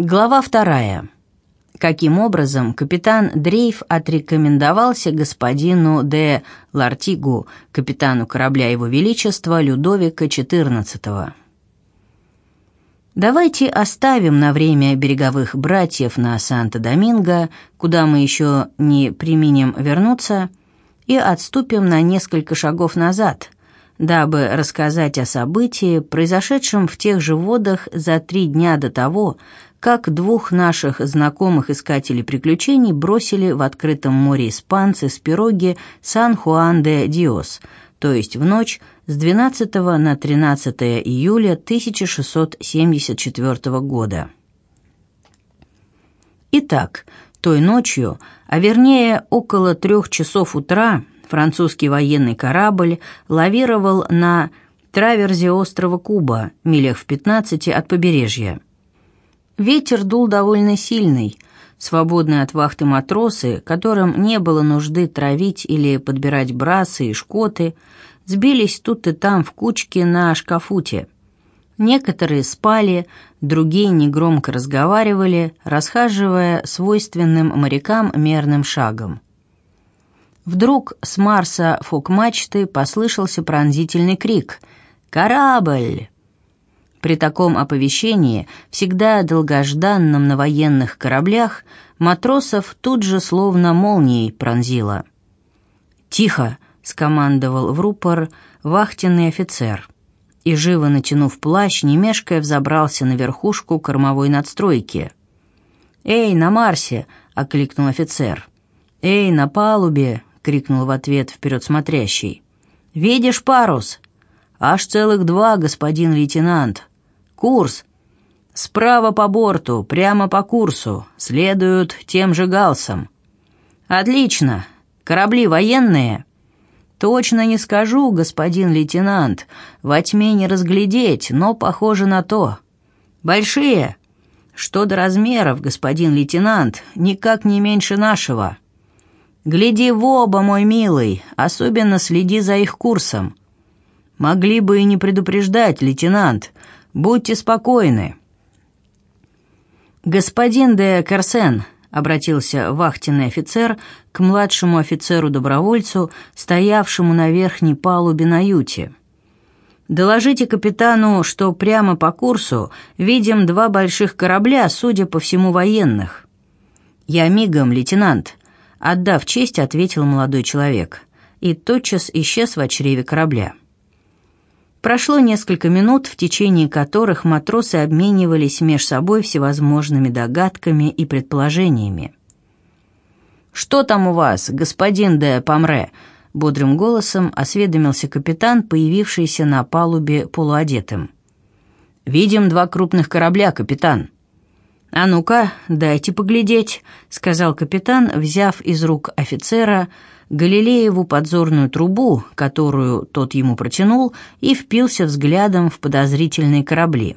Глава 2. Каким образом капитан Дрейф отрекомендовался господину де Лартигу, капитану корабля Его Величества Людовика XIV. Давайте оставим на время береговых братьев на Санто-Доминго, куда мы еще не преминем вернуться, и отступим на несколько шагов назад, дабы рассказать о событии, произошедшем в тех же водах за 3 дня до того, как 2 наших знакомых искателей приключений бросили в открытом море испанцы с пироги Сан-Хуан-де-Диос, то есть в ночь с 12 на 13 июля 1674 года. Итак, той ночью, а вернее около 3 часов утра, французский военный корабль лавировал на траверзе острова Куба, милях в 15 от побережья. Ветер дул довольно сильный. Свободные от вахты матросы, которым не было нужды травить или подбирать брасы и шкоты, сбились тут и там в кучки на шкафуте. Некоторые спали, другие негромко разговаривали, расхаживая свойственным морякам мерным шагом. Вдруг с Марса фок-мачты послышался пронзительный крик «Корабль!». При таком оповещении, всегда долгожданном на военных кораблях, матросов тут же словно молнией пронзило. «Тихо!» — скомандовал в рупор вахтенный офицер, и, живо натянув плащ, не мешкая взобрался на верхушку кормовой надстройки. «Эй, на Марсе!» — окликнул офицер. «Эй, на палубе!» — крикнул в ответ вперед смотрящий. «Видишь парус?» «Аж целых 2, господин лейтенант». «Курс?» «Справа по борту, прямо по курсу, следуют тем же галсом». «Отлично. Корабли военные?» «Точно не скажу, господин лейтенант. Во тьме не разглядеть, но похоже на то». «Большие?» «Что до размеров, господин лейтенант, никак не меньше нашего». «Гляди в оба, мой милый, особенно следи за их курсом». «Могли бы и не предупреждать, лейтенант. Будьте спокойны». «Господин де Керсен», — обратился вахтенный офицер к младшему офицеру-добровольцу, стоявшему на верхней палубе на юте. «Доложите капитану, что прямо по курсу видим 2 больших корабля, судя по всему, военных». «Я мигом, лейтенант», — отдав честь, ответил молодой человек, и тотчас исчез в чреве корабля. Прошло несколько минут, в течение которых матросы обменивались меж собой всевозможными догадками и предположениями. «Что там у вас, господин де Помре?» — бодрым голосом осведомился капитан, появившийся на палубе полуодетым. «Видим 2 крупных корабля, капитан». «А ну-ка, дайте поглядеть», — сказал капитан, взяв из рук офицера Галилееву подзорную трубу, которую тот ему протянул, и впился взглядом в подозрительные корабли.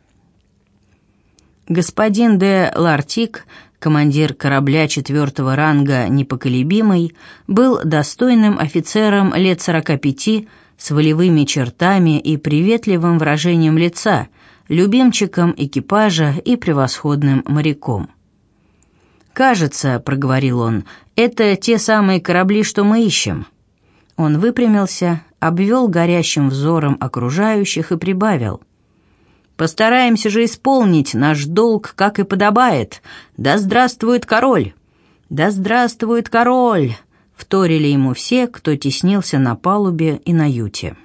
Господин де Лартиг, командир корабля 4-го ранга «Непоколебимый», был достойным офицером лет 45, с волевыми чертами и приветливым выражением лица, любимчиком экипажа и превосходным моряком. «Кажется, — проговорил он, — это те самые корабли, что мы ищем». Он выпрямился, обвел горящим взором окружающих и прибавил: «Постараемся же исполнить наш долг, как и подобает. Да здравствует король! Да здравствует король!» — вторили ему все, кто теснился на палубе и на юте.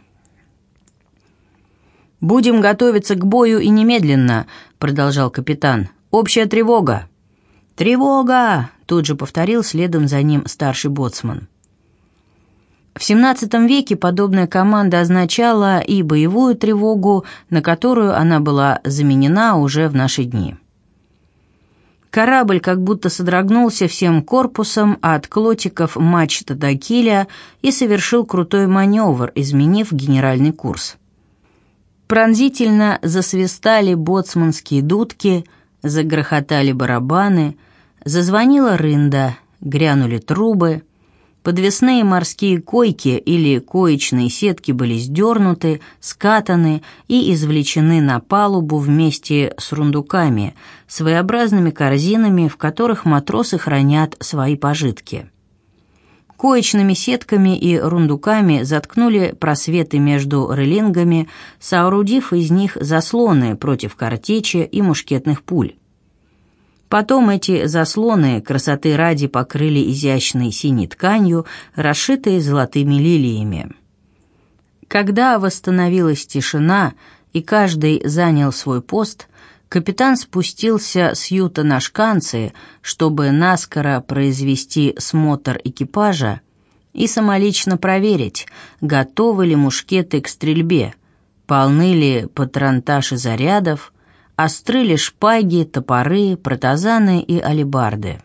«Будем готовиться к бою и немедленно», — продолжал капитан. «Общая тревога». «Тревога!» — тут же повторил следом за ним старший боцман. В XVII веке подобная команда означала и боевую тревогу, на которую она была заменена уже в наши дни. Корабль как будто содрогнулся всем корпусом от клотиков мачт до киля и совершил крутой маневр, изменив генеральный курс. Пронзительно засвистали боцманские дудки, загрохотали барабаны, зазвонила рында, грянули трубы. Подвесные морские койки или коечные сетки были сдернуты, скатаны и извлечены на палубу вместе с рундуками, своеобразными корзинами, в которых матросы хранят свои пожитки. Коечными сетками и рундуками заткнули просветы между рейлингами, соорудив из них заслоны против картечи и мушкетных пуль. Потом эти заслоны красоты ради покрыли изящной синей тканью, расшитой золотыми лилиями. Когда восстановилась тишина и каждый занял свой пост, капитан спустился с юта на шканцы, чтобы наскоро произвести смотр экипажа и самолично проверить, готовы ли мушкеты к стрельбе, полны ли патронташи зарядов, остры ли шпаги, топоры, протазаны и алебарды.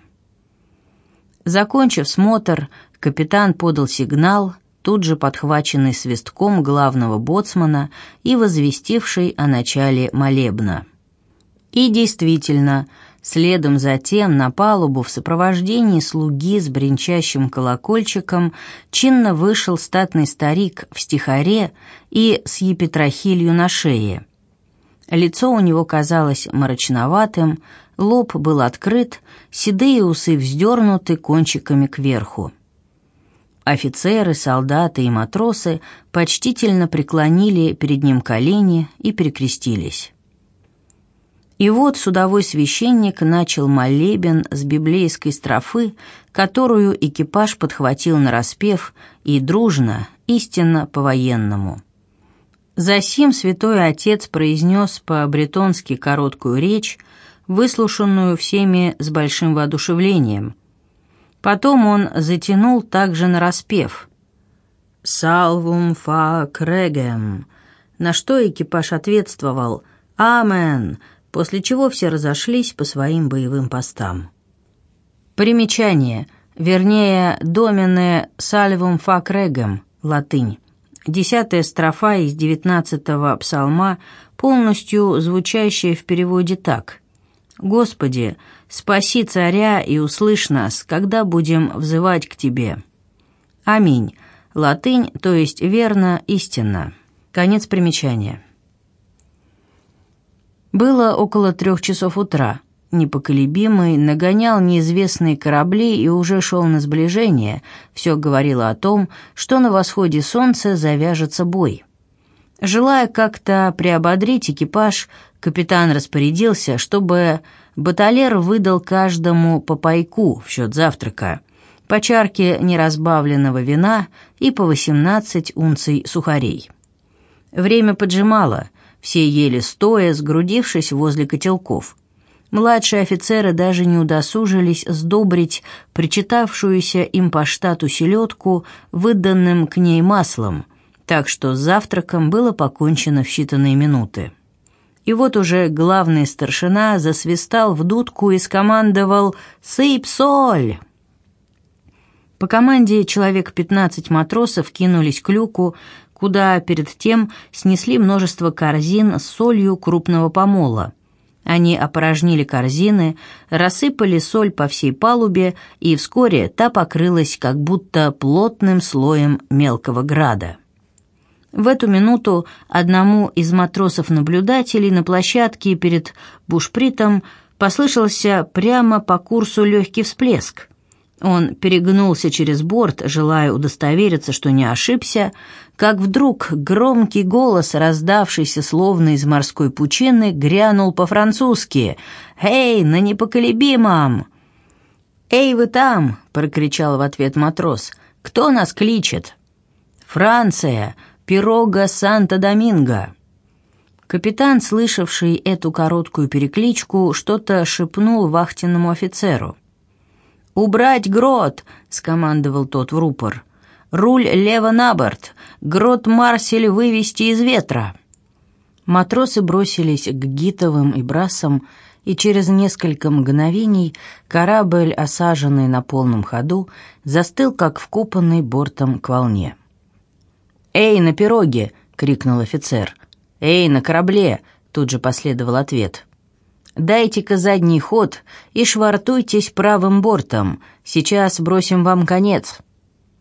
Закончив смотр, капитан подал сигнал, тут же подхваченный свистком главного боцмана и возвестивший о начале молебна. И действительно, следом за тем на палубу в сопровождении слуги с бренчащим колокольчиком чинно вышел статный старик в стихаре и с епитрахилью на шее. Лицо у него казалось мрачноватым, лоб был открыт, седые усы вздернуты кончиками кверху. Офицеры, солдаты и матросы почтительно преклонили перед ним колени и перекрестились. И вот судовой священник начал молебен с библейской строфы, которую экипаж подхватил нараспев и дружно, истинно по-военному. Засим святой отец произнес по-бретонски короткую речь, выслушанную всеми с большим воодушевлением. Потом он затянул также нараспев «Salvum fac regem», на что экипаж ответствовал «Амен», после чего все разошлись по своим боевым постам. Примечание, вернее, «Domine salvum fac regem», латынь. 10-я строфа из 19-го псалма, полностью звучащая в переводе так: «Господи, спаси царя и услышь нас, когда будем взывать к Тебе». Аминь. Латынь, то есть верно, истинно. Конец примечания. Было около 3 часов утра. Непоколебимый нагонял неизвестные корабли и уже шел на сближение. Все говорило о том, что на восходе солнца завяжется бой. Желая как-то приободрить экипаж, капитан распорядился, чтобы баталер выдал каждому по пайку в счет завтрака, по чарке неразбавленного вина и по 18 унций сухарей. Время поджимало, все ели стоя, сгрудившись возле котелков. Младшие офицеры даже не удосужились сдобрить причитавшуюся им по штату селедку выданным к ней маслом, так что с завтраком было покончено в считанные минуты. И вот уже главный старшина засвистал в дудку и скомандовал «Сыпь соль!». По команде человек 15 матросов кинулись к люку, куда перед тем снесли множество корзин с солью крупного помола. Они опорожнили корзины, рассыпали соль по всей палубе, и вскоре та покрылась как будто плотным слоем мелкого града. В эту минуту одному из матросов-наблюдателей на площадке перед бушпритом послышался прямо по курсу легкий всплеск. Он перегнулся через борт, желая удостовериться, что не ошибся, как вдруг громкий голос, раздавшийся словно из морской пучины, грянул по-французски: «Эй, на непоколебимом!» «Эй, вы там!» — прокричал в ответ матрос. «Кто нас кличет?» «Франция! Пирога Санто-Доминго!» Капитан, слышавший эту короткую перекличку, что-то шепнул вахтенному офицеру. «Убрать грот!» — скомандовал тот в рупор. «Руль лево на борт! Грот Марсель вывести из ветра!» Матросы бросились к гитовым и брасам, и через несколько мгновений корабль, осаженный на полном ходу, застыл, как вкопанный бортом к волне. «Эй, на пироге!» — крикнул офицер. «Эй, на корабле!» — тут же последовал ответ. «Дайте-ка задний ход и швартуйтесь правым бортом. Сейчас бросим вам конец».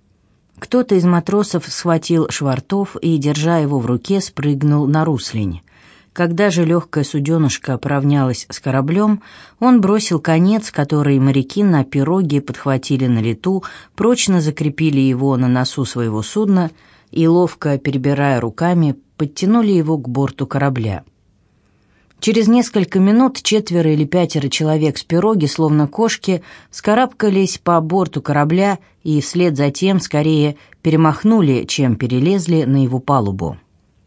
Кто-то из матросов схватил швартов и, держа его в руке, спрыгнул на руслень. Когда же легкая суденышка поравнялась с кораблем, он бросил конец, который моряки на пироге подхватили на лету, прочно закрепили его на носу своего судна и, ловко перебирая руками, подтянули его к борту корабля. Через несколько минут 4 или 5 человек с пироги, словно кошки, вскарабкались по борту корабля и вслед за тем скорее перемахнули, чем перелезли на его палубу.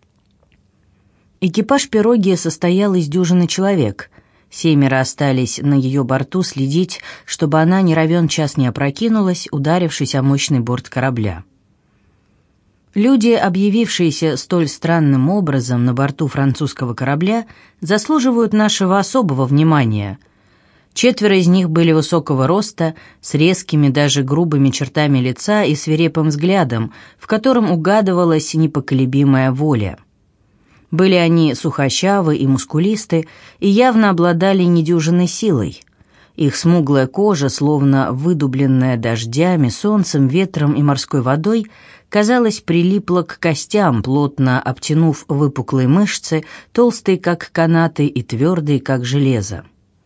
Экипаж пироги состоял из дюжины человек. 7 остались на ее борту следить, чтобы она ни равен час не опрокинулась, ударившись о мощный борт корабля. Люди, объявившиеся столь странным образом на борту французского корабля, заслуживают нашего особого внимания. 4 из них были высокого роста, с резкими, даже грубыми чертами лица и свирепым взглядом, в котором угадывалась непоколебимая воля. Были они сухощавы и мускулисты и явно обладали недюжинной силой. Их смуглая кожа, словно выдубленная дождями, солнцем, ветром и морской водой, казалось, прилипла к костям, плотно обтянув выпуклые мышцы, толстые, как канаты, и твердые, как железо.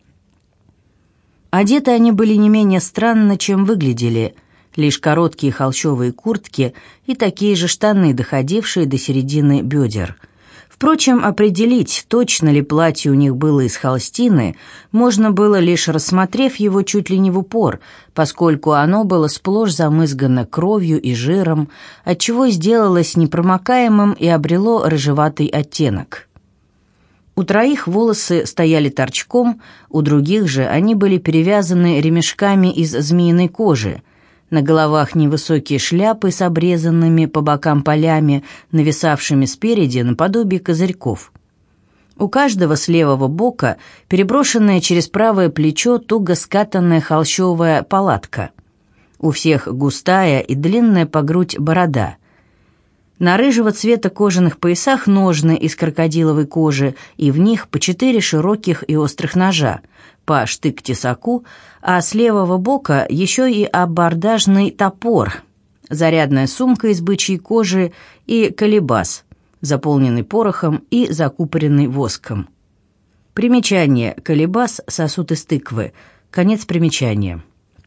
Одеты они были не менее странно, чем выглядели, лишь короткие холщовые куртки и такие же штаны, доходившие до середины бедер. Впрочем, определить, точно ли платье у них было из холстины, можно было, лишь рассмотрев его чуть ли не в упор, поскольку оно было сплошь замызгано кровью и жиром, отчего сделалось непромокаемым и обрело рыжеватый оттенок. У 3 волосы стояли торчком, у других же они были перевязаны ремешками из змеиной кожи. На головах невысокие шляпы с обрезанными по бокам полями, нависавшими спереди наподобие козырьков. У каждого с левого бока переброшенная через правое плечо туго скатанная холщовая палатка. У всех густая и длинная по грудь борода. На рыжего цвета кожаных поясах ножны из крокодиловой кожи, и в них по 4 широких и острых ножа, по штык-тесаку, а с левого бока еще и абордажный топор, зарядная сумка из бычьей кожи и колебас, заполненный порохом и закупоренный воском. Примечание: колебас — сосуд из тыквы. Конец примечания.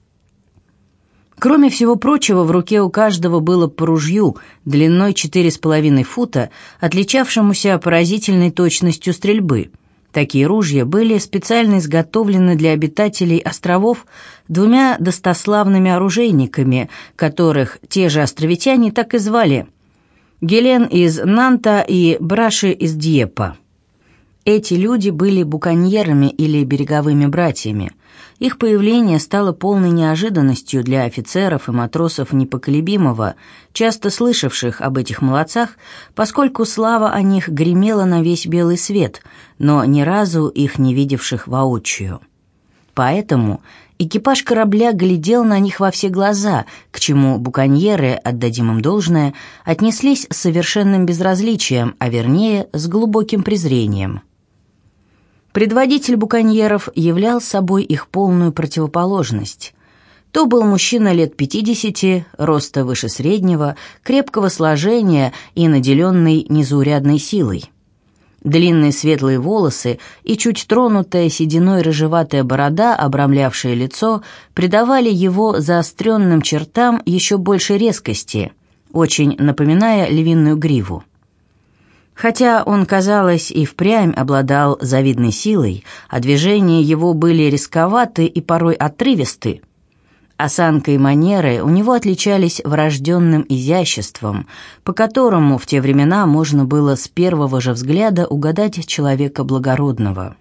Кроме всего прочего, в руке у каждого было по ружью длиной 4,5 фута, отличавшемуся поразительной точностью стрельбы. Такие ружья были специально изготовлены для обитателей островов 2 достославными оружейниками, которых те же островитяне так и звали – Гелен из Нанта и Браши из Дьеппа. Эти люди были буконьерами или береговыми братьями. Их появление стало полной неожиданностью для офицеров и матросов непоколебимого, часто слышавших об этих молодцах, поскольку слава о них гремела на весь белый свет, но ни разу их не видевших воочию. Поэтому экипаж корабля глядел на них во все глаза, к чему буконьеры, отдадим им должное, отнеслись с совершенным безразличием, а вернее, с глубоким презрением. Предводитель буконьеров являл собой их полную противоположность. То был мужчина лет 50, роста выше среднего, крепкого сложения и наделенный незаурядной силой. Длинные светлые волосы и чуть тронутая сединой рыжеватая борода, обрамлявшая лицо, придавали его заостренным чертам еще больше резкости, очень напоминая львиную гриву. Хотя он, казалось, и впрямь обладал завидной силой, а движения его были рисковаты и порой отрывисты, осанка и манеры у него отличались врожденным изяществом, по которому в те времена можно было с первого же взгляда угадать человека благородного.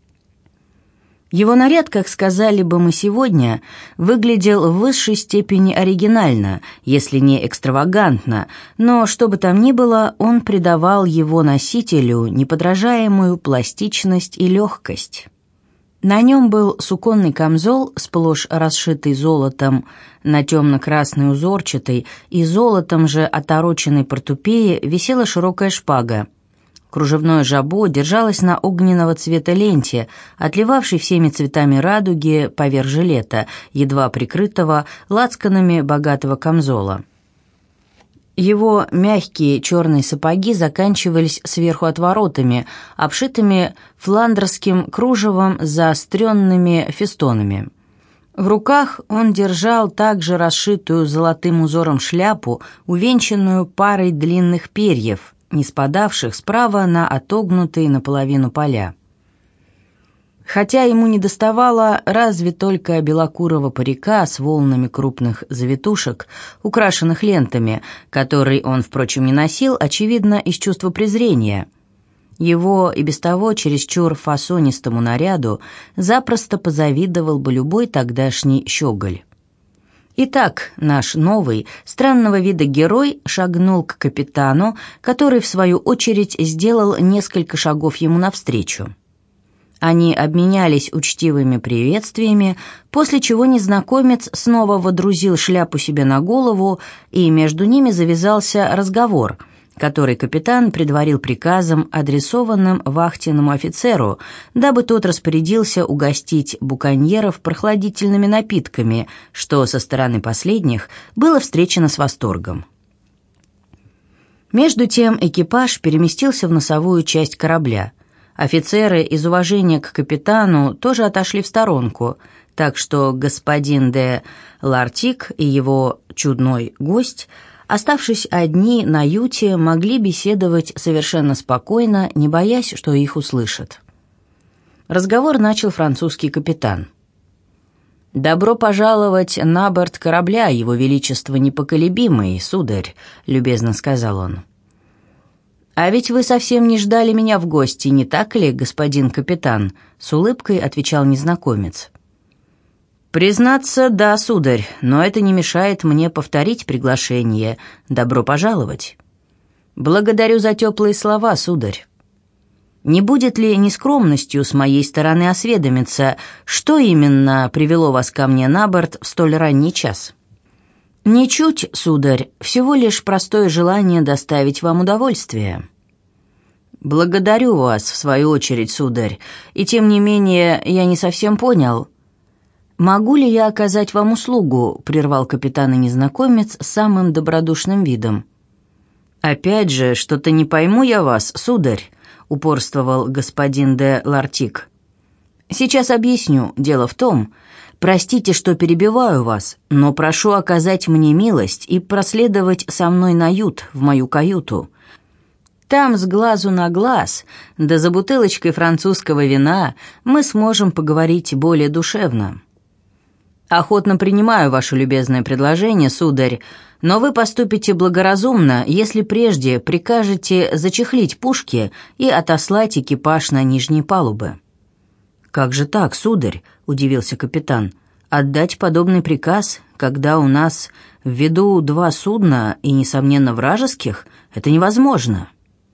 Его наряд, как сказали бы мы сегодня, выглядел в высшей степени оригинально, если не экстравагантно, но, что бы там ни было, он придавал его носителю неподражаемую пластичность и легкость. На нем был суконный камзол, сплошь расшитый золотом, на темно-красной узорчатой и золотом же отороченной портупее висела широкая шпага. Кружевное жабо держалось на огненного цвета ленте, отливавшей всеми цветами радуги поверх жилета, едва прикрытого лацканами богатого камзола. Его мягкие черные сапоги заканчивались сверху отворотами, обшитыми фландерским кружевом с заостренными фестонами. В руках он держал также расшитую золотым узором шляпу, увенчанную парой длинных перьев, не спадавших справа на отогнутые наполовину поля. Хотя ему недоставало разве только белокурого парика с волнами крупных завитушек, украшенных лентами, который он, впрочем, не носил, очевидно, из чувства презрения. Его и без того чересчур фасонистому наряду запросто позавидовал бы любой тогдашний щеголь. Итак, наш новый, странного вида герой шагнул к капитану, который, в свою очередь, сделал несколько шагов ему навстречу. Они обменялись учтивыми приветствиями, после чего незнакомец снова водрузил шляпу себе на голову, и между ними завязался разговор, который капитан предварил приказом, адресованным вахтенному офицеру, дабы тот распорядился угостить буконьеров прохладительными напитками, что со стороны последних было встречено с восторгом. Между тем экипаж переместился в носовую часть корабля. Офицеры из уважения к капитану тоже отошли в сторонку, так что господин де Лартик и его чудной гость, оставшись одни на юте, могли беседовать совершенно спокойно, не боясь, что их услышат. Разговор начал французский капитан. «Добро пожаловать на борт корабля, его величество непоколебимый, сударь», — любезно сказал он. «А ведь вы совсем не ждали меня в гости, не так ли, господин капитан?» — с улыбкой отвечал незнакомец. «Признаться, да, сударь, но это не мешает мне повторить приглашение. Добро пожаловать». «Благодарю за теплые слова, сударь. Не будет ли нескромностью с моей стороны осведомиться, что именно привело вас ко мне на борт в столь ранний час?» «Ничуть, сударь, всего лишь простое желание доставить вам удовольствие». «Благодарю вас, в свою очередь, сударь, и тем не менее я не совсем понял». «Могу ли я оказать вам услугу?» — прервал капитан и незнакомец с самым добродушным видом. «Опять же, что-то не пойму я вас, сударь», — упорствовал господин де Лартик. «Сейчас объясню. Дело в том, простите, что перебиваю вас, но прошу оказать мне милость и проследовать со мной на ют, в мою каюту. Там с глазу на глаз, да за бутылочкой французского вина мы сможем поговорить более душевно». «Охотно принимаю ваше любезное предложение, сударь, но вы поступите благоразумно, если прежде прикажете зачехлить пушки и отослать экипаж на нижние палубы». «Как же так, сударь?» — удивился капитан. «Отдать подобный приказ, когда у нас в виду два судна и, несомненно, вражеских, это невозможно».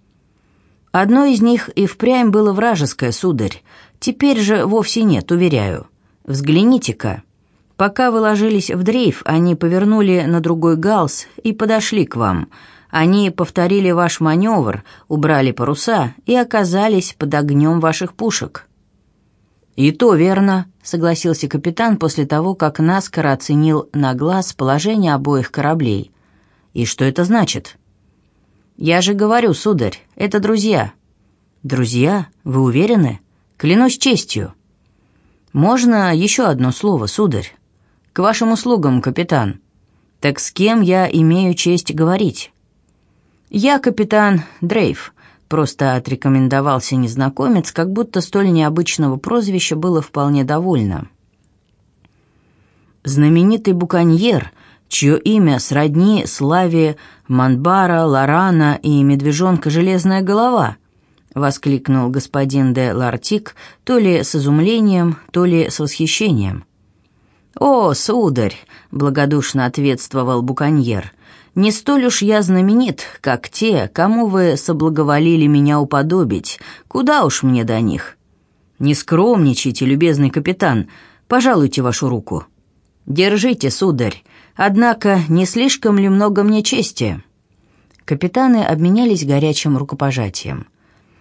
«Одно из них и впрямь было вражеское, сударь. Теперь же вовсе нет, уверяю. Взгляните-ка. Пока вы ложились в дрейф, они повернули на другой галс и подошли к вам. Они повторили ваш маневр, убрали паруса и оказались под огнем ваших пушек». «И то верно», — согласился капитан после того, как наскоро оценил на глаз положение обоих кораблей. «И что это значит?» «Я же говорю, сударь, это друзья». «Друзья? Вы уверены? Клянусь честью». «Можно еще одно слово, сударь?» «К вашим услугам, капитан». «Так с кем я имею честь говорить?» «Я капитан Дрейф», — просто отрекомендовался незнакомец, как будто столь необычного прозвища было вполне довольно. «Знаменитый буконьер, чье имя сродни славе Монбара, Лорана и медвежонка Железная голова», — воскликнул господин де Лартик то ли с изумлением, то ли с восхищением. «О, сударь!» — благодушно ответствовал буконьер. «Не столь уж я знаменит, как те, кому вы соблаговолили меня уподобить. Куда уж мне до них?» «Не скромничайте, любезный капитан. Пожалуйте вашу руку». «Держите, сударь. Однако не слишком ли много мне чести?» Капитаны обменялись горячим рукопожатием.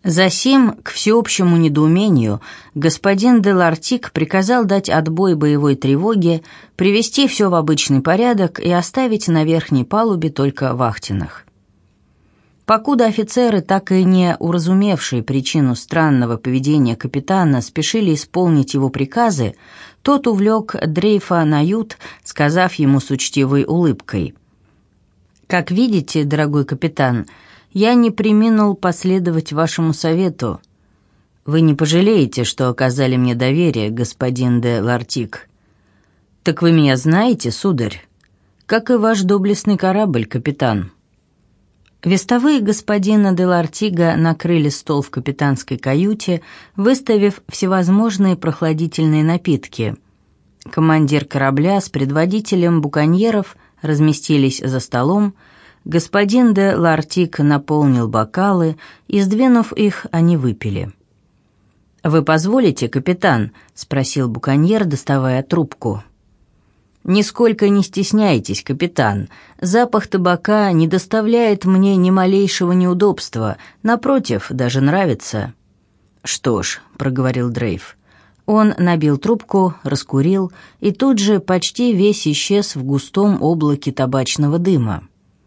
Засим, к всеобщему недоумению, господин де Лартик приказал дать отбой боевой тревоге, привести все в обычный порядок и оставить на верхней палубе только вахтенных. Покуда офицеры, так и не уразумевшие причину странного поведения капитана, спешили исполнить его приказы, тот увлек Дрейфа на ют, сказав ему с учтивой улыбкой: «Как видите, дорогой капитан, я не преминул последовать вашему совету. Вы не пожалеете, что оказали мне доверие, господин де Лартик. Так вы меня знаете, сударь, как и ваш доблестный корабль, капитан». Вестовые господина де Лартига накрыли стол в капитанской каюте, выставив всевозможные прохладительные напитки. Командир корабля с предводителем буконьеров разместились за столом. Господин де Лартик наполнил бокалы, и, сдвинув их, они выпили. «Вы позволите, капитан?» — спросил буконьер, доставая трубку. «Нисколько не стесняйтесь, капитан. Запах табака не доставляет мне ни малейшего неудобства, напротив, даже нравится». «Что ж», — проговорил Дрейф. Он набил трубку, раскурил, и тут же почти весь исчез в густом облаке табачного дыма.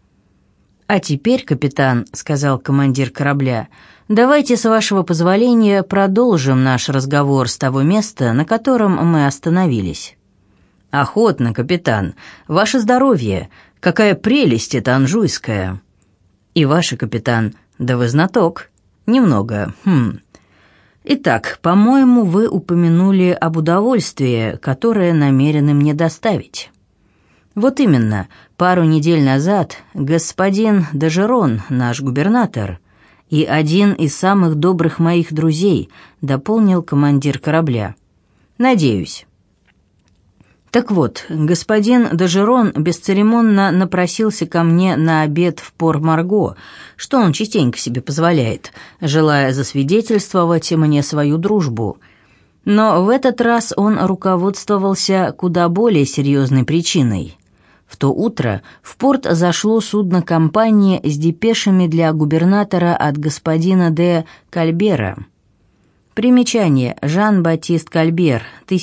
«А теперь, капитан», — сказал командир корабля, — «давайте, с вашего позволения, продолжим наш разговор с того места, на котором мы остановились». «Охотно, капитан. Ваше здоровье. Какая прелесть эта анжуйская». «И ваше, капитан. Да вы знаток. Немного. Итак, по-моему, вы упомянули об удовольствии, которое намерены мне доставить». «Вот именно. Пару недель назад господин Дежерон, наш губернатор, и один из самых добрых моих друзей», — дополнил командир корабля. «Надеюсь». Так вот, господин Дежерон бесцеремонно напросился ко мне на обед в Пор-Марго, что он частенько себе позволяет, желая засвидетельствовать мне свою дружбу. Но в этот раз он руководствовался куда более серьезной причиной. В то утро в порт зашло судно компании с депешами для губернатора от господина де Кальбера. Примечание: Жан-Батист Кальбер,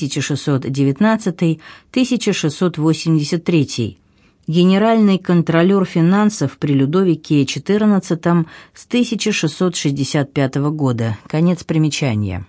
1619-1683, генеральный контролер финансов при Людовике XIV с 1665 года. Конец примечания.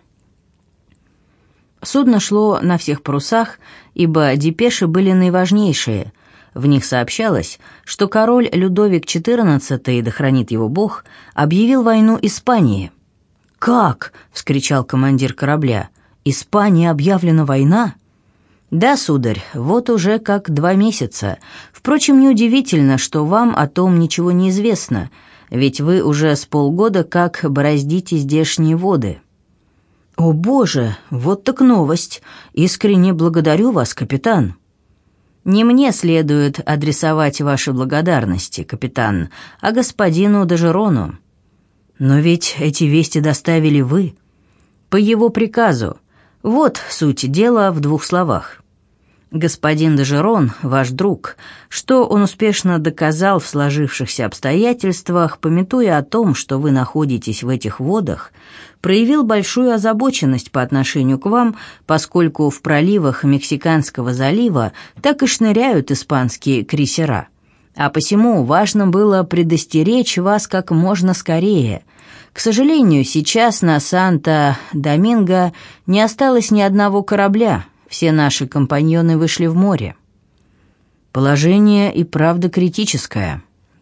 Судно шло на всех парусах, ибо депеши были наиважнейшие. В них сообщалось, что король Людовик XIV, да хранит его Бог, объявил войну Испании. «Как?» — вскричал командир корабля. «Испании объявлена война?» «Да, сударь, вот уже как 2 месяца. Впрочем, неудивительно, что вам о том ничего не известно, ведь вы уже с полгода как бороздите здешние воды». «О, Боже, вот так новость! Искренне благодарю вас, капитан». «Не мне следует адресовать ваши благодарности, капитан, а господину Дежерону». «Но ведь эти вести доставили вы». «По его приказу. Вот суть дела в 2 словах. Господин Дежерон, ваш друг, что он успешно доказал в сложившихся обстоятельствах, памятуя о том, что вы находитесь в этих водах, проявил большую озабоченность по отношению к вам, поскольку в проливах Мексиканского залива так и шныряют испанские крейсера. А посему важно было предостеречь вас как можно скорее. К сожалению, сейчас на Санто-Доминго не осталось ни одного корабля, все наши компаньоны вышли в море». Положение и правда критическое.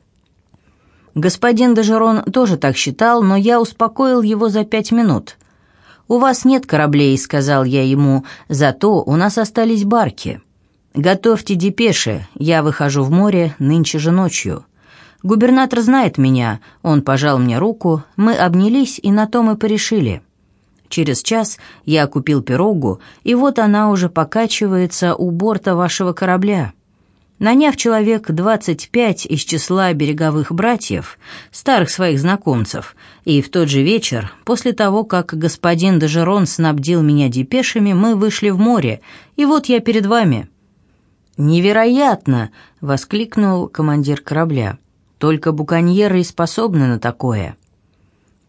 Господин Дежерон тоже так считал, но я успокоил его за 5 минут. «У вас нет кораблей», — сказал я ему, — «зато у нас остались барки. Готовьте депеши, я выхожу в море нынче же ночью. Губернатор знает меня, он пожал мне руку, мы обнялись и на то мы порешили. Через час я купил пирогу, и вот она уже покачивается у борта вашего корабля». Наняв человек 25 из числа береговых братьев, старых своих знакомцев, и в тот же вечер, после того, как господин Дежерон снабдил меня депешами, мы вышли в море, и вот я перед вами». «Невероятно!» — воскликнул командир корабля. «Только буконьеры и способны на такое».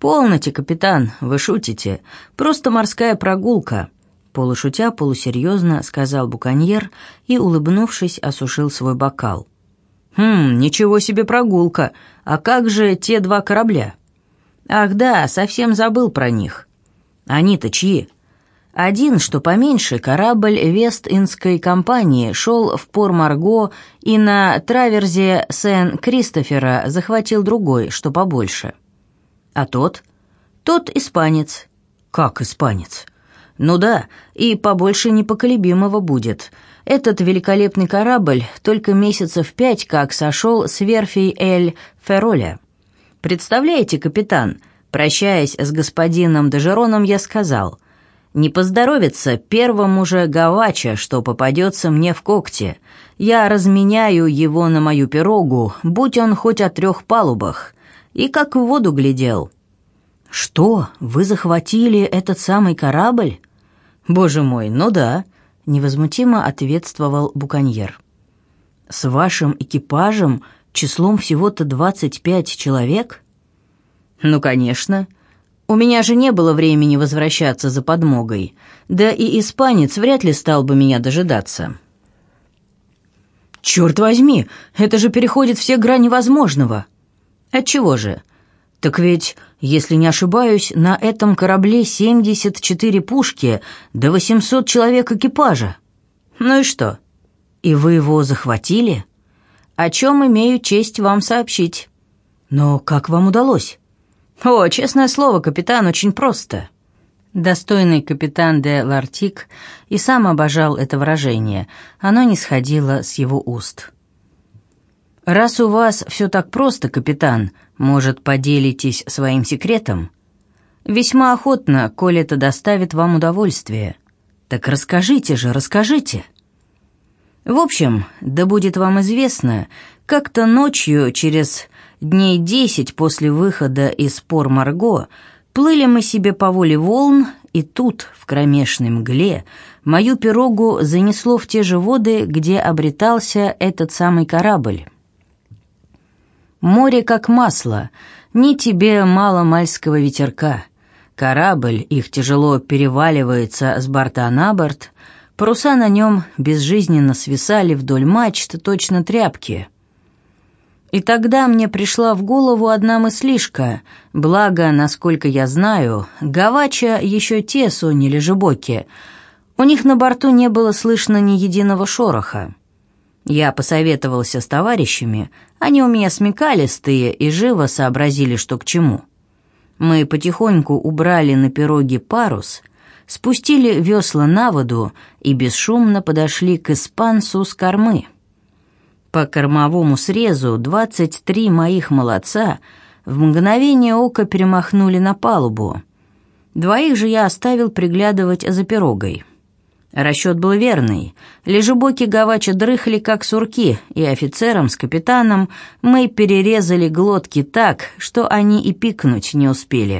«Полноте, капитан, вы шутите. Просто морская прогулка», — полушутя, полусерьезно сказал буконьер и, улыбнувшись, осушил свой бокал. Ничего себе прогулка. А как же те 2 корабля?» «Ах да, совсем забыл про них». «Они-то чьи?» «Один, что поменьше, корабль Вест-Индской компании, шел в Пор-Марго и на траверзе Сен-Кристофера захватил другой, что побольше». «А тот?» «Тот испанец». «Как испанец?» «Ну да, и побольше непоколебимого будет. Этот великолепный корабль только месяцев 5 как сошел с верфи Эль-Фероля. Представляете, капитан, прощаясь с господином Дежероном, я сказал: не поздоровится первому же гавача, что попадется мне в когти. Я разменяю его на мою пирогу, будь он хоть о 3 палубах. И как в воду глядел». «Что, вы захватили этот самый корабль?» «Боже мой, ну да», — невозмутимо ответствовал буконьер. «С вашим экипажем числом всего-то 25 человек?» «Ну, конечно. У меня же не было времени возвращаться за подмогой, да и испанец вряд ли стал бы меня дожидаться». «Черт возьми, это же переходит все грани возможного». «Отчего же? Так ведь, если не ошибаюсь, на этом корабле 74 пушки, да 800 человек экипажа. Ну и что? И вы его захватили? О чем имею честь вам сообщить». «Но как вам удалось?» «О, честное слово, капитан, очень просто». Достойный капитан де Лартик и сам обожал это выражение, оно не сходило с его уст. «Раз у вас все так просто, капитан, может, поделитесь своим секретом?» «Весьма охотно, коль это доставит вам удовольствие». «Так расскажите же, расскажите». В общем, да будет вам известно, как-то ночью, через дней 10 после выхода из Пор-Марго, плыли мы себе по воле волн, и тут, в кромешной мгле, мою пирогу занесло в те же воды, где обретался этот самый корабль. Море как масло, ни тебе мало-мальского ветерка. Корабль, их тяжело переваливается с борта на борт, паруса на нем безжизненно свисали вдоль мачт, точно тряпки. И тогда мне пришла в голову одна мыслишка, благо, насколько я знаю, гавача еще те соняли жебоки, у них на борту не было слышно ни единого шороха. Я посоветовался с товарищами, они у меня смекалистые и живо сообразили, что к чему. Мы потихоньку убрали на пироге парус, спустили весла на воду и бесшумно подошли к испанцу с кормы. По кормовому срезу 23 моих молодца в мгновение ока перемахнули на палубу. 2 же я оставил приглядывать за пирогой. Расчет был верный. Лежебоки гавача дрыхли, как сурки, и офицерам с капитаном мы перерезали глотки так, что они и пикнуть не успели.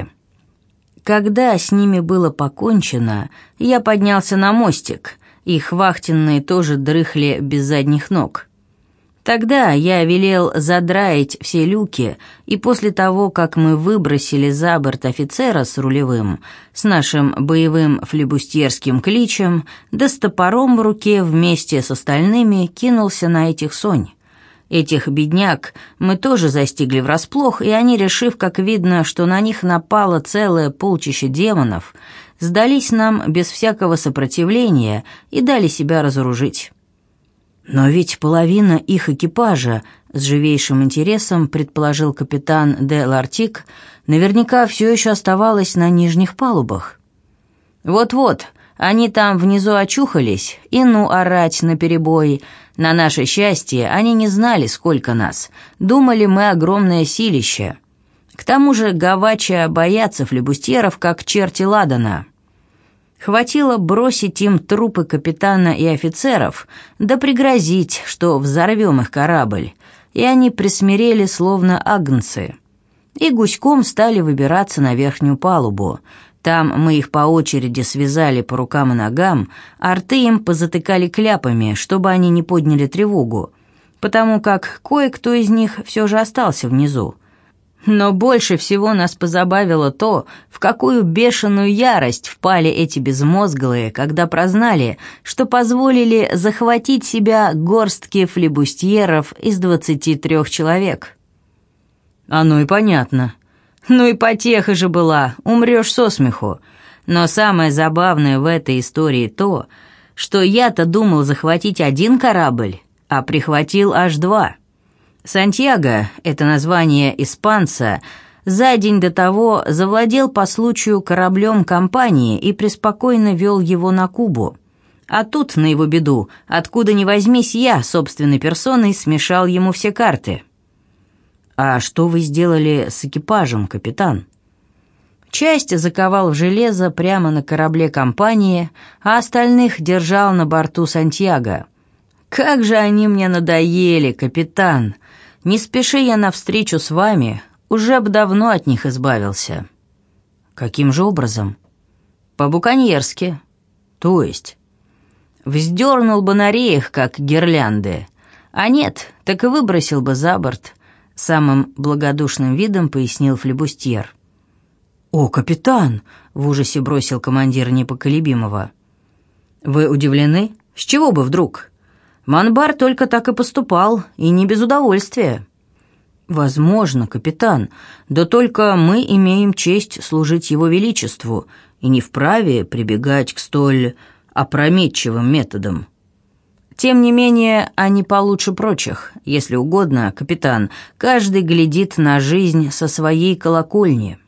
Когда с ними было покончено, я поднялся на мостик, их вахтенные тоже дрыхли без задних ног. Тогда я велел задраить все люки, и после того, как мы выбросили за борт офицера с рулевым, с нашим боевым флебустьерским кличем, да с топором в руке вместе с остальными кинулся на этих сонь. Этих бедняк мы тоже застигли врасплох, и они, решив, как видно, что на них напало целое полчище демонов, сдались нам без всякого сопротивления и дали себя разоружить. «Но ведь половина их экипажа», — с живейшим интересом предположил капитан де Лартик, «наверняка все еще оставалась на нижних палубах». «Вот-вот, они там внизу очухались, и ну орать наперебой. На наше счастье, они не знали, сколько нас. Думали мы огромное силище. К тому же гавача боятся флебустьеров, как черти ладана». Хватило бросить им трупы капитана и офицеров, да пригрозить, что взорвем их корабль, и они присмирели, словно агнцы. И гуськом стали выбираться на верхнюю палубу. Там мы их по очереди связали по рукам и ногам, а рты им позатыкали кляпами, чтобы они не подняли тревогу, потому как кое-кто из них все же остался внизу. Но больше всего нас позабавило то, в какую бешеную ярость впали эти безмозглые, когда прознали, что позволили захватить себя горстки флибустьеров из 23 человек. Оно и понятно. Ну и потеха же была, умрешь со смеху. Но самое забавное в этой истории то, что я-то думал захватить один корабль, а прихватил аж 2. Сантьяго, это название испанца, за день до того завладел по случаю кораблем компании и преспокойно вел его на Кубу. А тут, на его беду, откуда ни возьмись, я собственной персоной смешал ему все карты. «А что вы сделали с экипажем, капитан?» Часть заковал в железо прямо на корабле компании, а остальных держал на борту Сантьяго. «Как же они мне надоели, капитан! Не спеши я навстречу с вами, уже б давно от них избавился». «Каким же образом?» «По-буконьерски. То есть?» «Вздернул бы на реях, как гирлянды. А нет, так и выбросил бы за борт», — самым благодушным видом пояснил флибустьер. «О, капитан!» — в ужасе бросил командир непоколебимого. «Вы удивлены? С чего бы вдруг? Монбар только так и поступал, и не без удовольствия». «Возможно, капитан, да только мы имеем честь служить его величеству и не вправе прибегать к столь опрометчивым методам». «Тем не менее, они получше прочих. Если угодно, капитан, каждый глядит на жизнь со своей колокольни».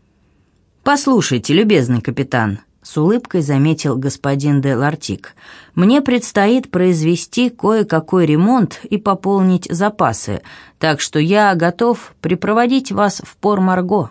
«Послушайте, любезный капитан», — с улыбкой заметил господин де Лартик, «мне предстоит произвести кое-какой ремонт и пополнить запасы, так что я готов припроводить вас в Пор-Марго».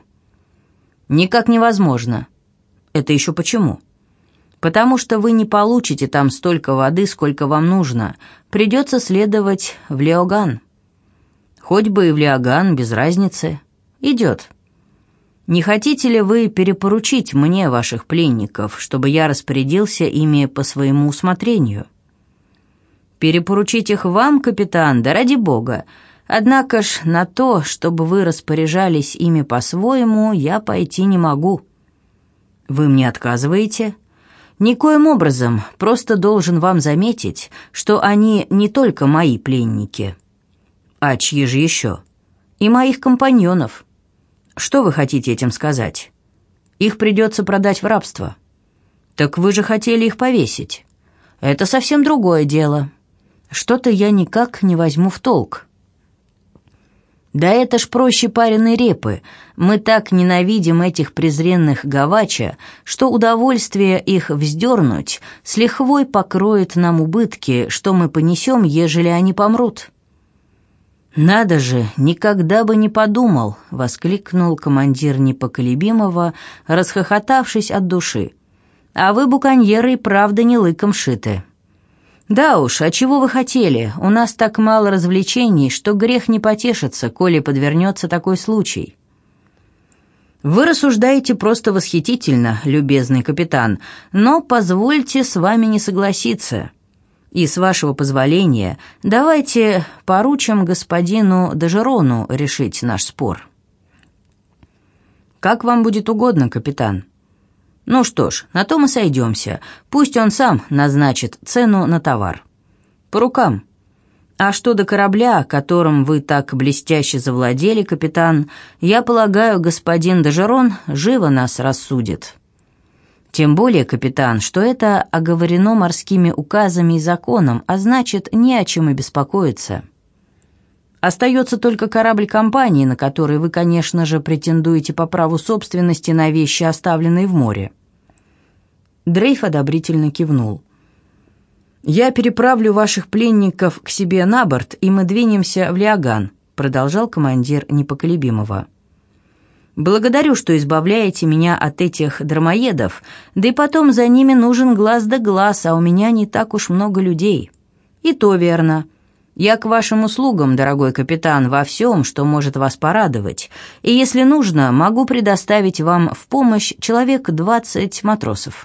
«Никак невозможно». «Это еще почему?» «Потому что вы не получите там столько воды, сколько вам нужно. Придется следовать в Леоган». «Хоть бы и в Леоган, без разницы. Идет». «Не хотите ли вы перепоручить мне ваших пленников, чтобы я распорядился ими по своему усмотрению?» «Перепоручить их вам, капитан, да ради бога. Однако ж на то, чтобы вы распоряжались ими по-своему, я пойти не могу». «Вы мне отказываете?» «Никоим образом, просто должен вам заметить, что они не только мои пленники». «А чьи же еще?» «И моих компаньонов». «Что вы хотите этим сказать? Их придется продать в рабство». «Так вы же хотели их повесить». «Это совсем другое дело. Что-то я никак не возьму в толк». «Да это ж проще пареной репы. Мы так ненавидим этих презренных гавача, что удовольствие их вздернуть с лихвой покроет нам убытки, что мы понесем, ежели они помрут». «Надо же, никогда бы не подумал!» — воскликнул командир непоколебимого, расхохотавшись от души. «А вы, буконьеры, и правда не лыком шиты». «Да уж, а чего вы хотели? У нас так мало развлечений, что грех не потешиться, коли подвернется такой случай». «Вы рассуждаете просто восхитительно, любезный капитан, но позвольте с вами не согласиться. И, с вашего позволения, давайте поручим господину Дежерону решить наш спор». «Как вам будет угодно, капитан». «Ну что ж, на том и сойдемся. Пусть он сам назначит цену на товар». «По рукам». «А что до корабля, которым вы так блестяще завладели, капитан, я полагаю, господин Дежерон живо нас рассудит». «Тем более, капитан, что это оговорено морскими указами и законом, а значит, не о чем и беспокоиться. Остается только корабль компании, на который вы, конечно же, претендуете по праву собственности на вещи, оставленные в море». Дрейф одобрительно кивнул. «Я переправлю ваших пленников к себе на борт, и мы двинемся в Леоган», продолжал командир непоколебимого. «Благодарю, что избавляете меня от этих дармоедов, да и потом за ними нужен глаз да глаз, а у меня не так уж много людей». «И то верно. Я к вашим услугам, дорогой капитан, во всем, что может вас порадовать, и, если нужно, могу предоставить вам в помощь человек 20 матросов».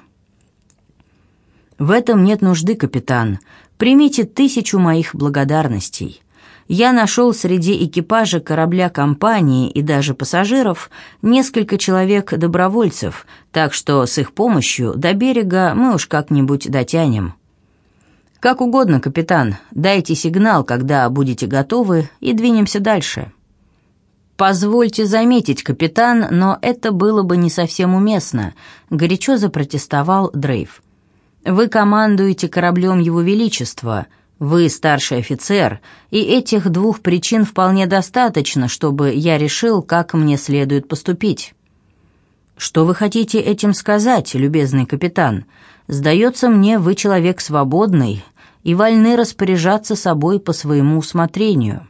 «В этом нет нужды, капитан. Примите 1000 моих благодарностей. Я нашел среди экипажа корабля компании и даже пассажиров несколько человек-добровольцев, так что с их помощью до берега мы уж как-нибудь дотянем». «Как угодно, капитан. Дайте сигнал, когда будете готовы, и двинемся дальше». «Позвольте заметить, капитан, но это было бы не совсем уместно», — горячо запротестовал Дрейв. «Вы командуете кораблем Его Величества. Вы старший офицер, и этих двух причин вполне достаточно, чтобы я решил, как мне следует поступить». «Что вы хотите этим сказать, любезный капитан? Сдается мне, вы человек свободный и вольны распоряжаться собой по своему усмотрению».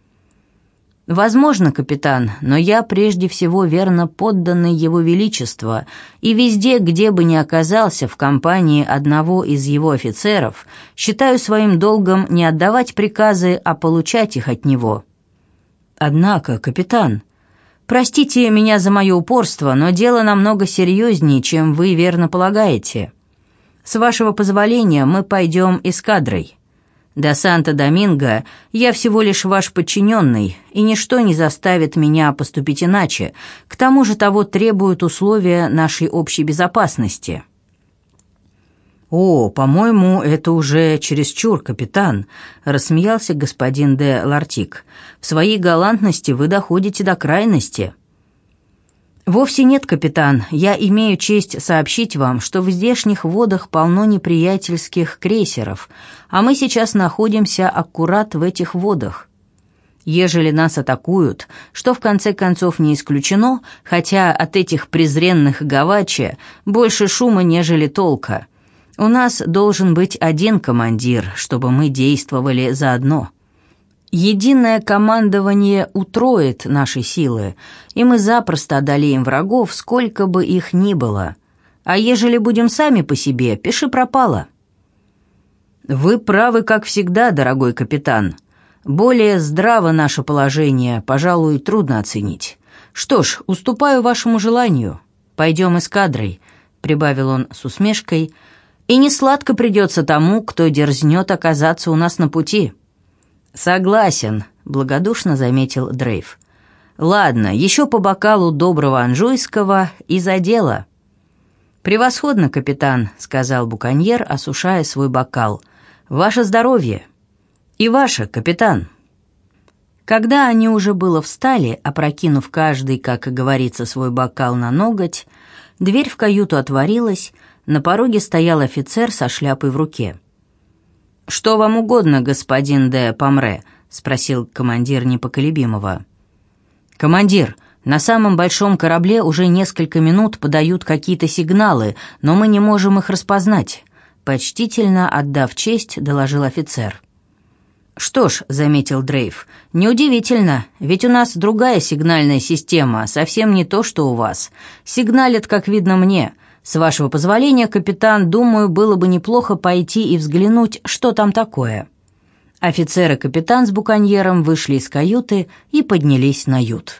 «Возможно, капитан, но я прежде всего верно подданный Его Величества, и везде, где бы ни оказался в компании одного из его офицеров, считаю своим долгом не отдавать приказы, а получать их от него». «Однако, капитан, простите меня за мое упорство, но дело намного серьезнее, чем вы верно полагаете. С вашего позволения мы пойдем эскадрой. До Санто-Доминго я всего лишь ваш подчиненный, и ничто не заставит меня поступить иначе. К тому же того требуют условия нашей общей безопасности». «О, по-моему, это уже чересчур, капитан», — рассмеялся господин де Лартик. «В своей галантности вы доходите до крайности». «Вовсе нет, капитан. Я имею честь сообщить вам, что в здешних водах полно неприятельских крейсеров, а мы сейчас находимся аккурат в этих водах. Ежели нас атакуют, что в конце концов не исключено, хотя от этих презренных гавачи больше шума, нежели толка, у нас должен быть один командир, чтобы мы действовали заодно. Единое командование утроит наши силы, и мы запросто одолеем врагов, сколько бы их ни было. А ежели будем сами по себе, пиши пропало». «Вы правы, как всегда, дорогой капитан. Более здраво наше положение, пожалуй, трудно оценить. Что ж, уступаю вашему желанию. Пойдем эскадрой», — прибавил он с усмешкой, «и несладко придется тому, кто дерзнет оказаться у нас на пути». «Согласен», — благодушно заметил Дрейв. «Ладно, еще по бокалу доброго анжуйского и за дело». «Превосходно, капитан», — сказал буконьер, осушая свой бокал. «Ваше здоровье». «И ваше, капитан». Когда они уже было встали, опрокинув каждый, как говорится, свой бокал на ноготь, дверь в каюту отворилась, на пороге стоял офицер со шляпой в руке. «Что вам угодно, господин де Помре?» — спросил командир непоколебимого. «Командир, на самом большом корабле уже несколько минут подают какие-то сигналы, но мы не можем их распознать», — почтительно отдав честь, доложил офицер. «Что ж», — заметил Дрейв, — «неудивительно, ведь у нас другая сигнальная система, совсем не то, что у вас. Сигналят, как видно мне. С вашего позволения, капитан, думаю, было бы неплохо пойти и взглянуть, что там такое». Офицер и капитан с буконьером вышли из каюты и поднялись на ют.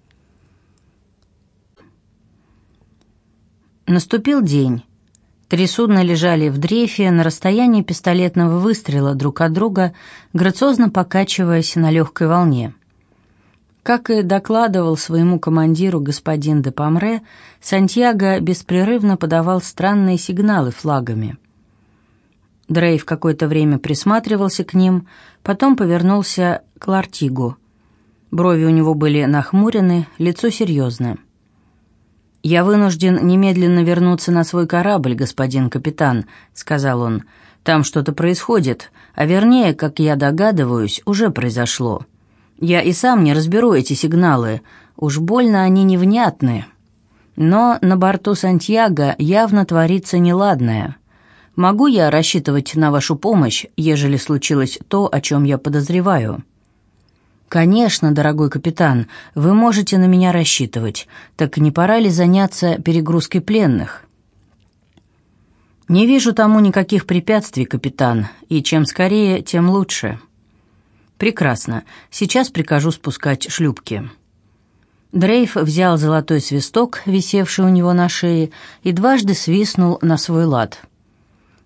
Наступил день. 3 судна лежали в дрейфе на расстоянии пистолетного выстрела друг от друга, грациозно покачиваясь на легкой волне. Как и докладывал своему командиру господин де Помре, Сантьяго беспрерывно подавал странные сигналы флагами. Дрейв какое-то время присматривался к ним, потом повернулся к Лартигу. Брови у него были нахмурены, лицо серьезное. «Я вынужден немедленно вернуться на свой корабль, господин капитан», — сказал он. «Там что-то происходит, а вернее, как я догадываюсь, уже произошло. Я и сам не разберу эти сигналы, уж больно они невнятны. Но на борту Сантьяго явно творится неладное. Могу я рассчитывать на вашу помощь, ежели случилось то, о чем я подозреваю?» «Конечно, дорогой капитан, вы можете на меня рассчитывать. Так не пора ли заняться перегрузкой пленных?» «Не вижу тому никаких препятствий, капитан, и чем скорее, тем лучше». «Прекрасно. Сейчас прикажу спускать шлюпки». Дрейв взял золотой свисток, висевший у него на шее, и дважды свистнул на свой лад.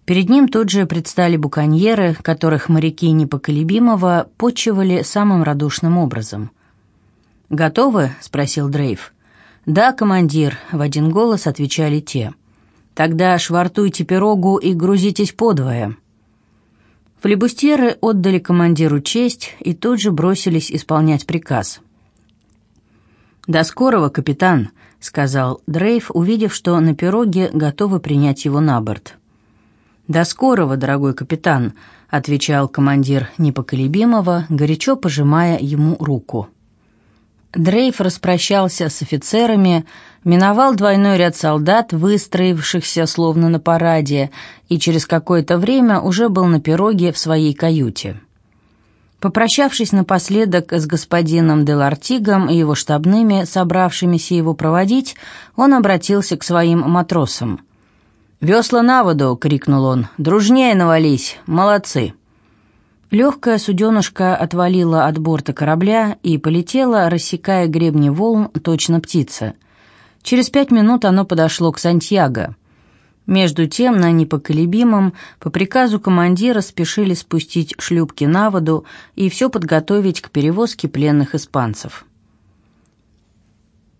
Перед ним тут же предстали буконьеры, которых моряки непоколебимого почивали самым радушным образом. «Готовы?» — спросил Дрейф. «Да, командир», — в один голос отвечали те. «Тогда швартуйте пирогу и грузитесь подвое». Флибустьеры отдали командиру честь и тут же бросились исполнять приказ. «До скорого, капитан», — сказал Дрейф, увидев, что на пироге готовы принять его на борт. «До скорого, дорогой капитан», — отвечал командир непоколебимого, горячо пожимая ему руку. Дрейф распрощался с офицерами, миновал двойной ряд солдат, выстроившихся словно на параде, и через какое-то время уже был на пироге в своей каюте. Попрощавшись напоследок с господином де Лартигом и его штабными, собравшимися его проводить, он обратился к своим матросам. «Весла на воду!» — крикнул он. «Дружнее навались! Молодцы!» Легкая суденышка отвалила от борта корабля и полетела, рассекая гребни волн, точно птица. Через 5 минут оно подошло к Сантьяго. Между тем, на непоколебимом, по приказу командира спешили спустить шлюпки на воду и все подготовить к перевозке пленных испанцев.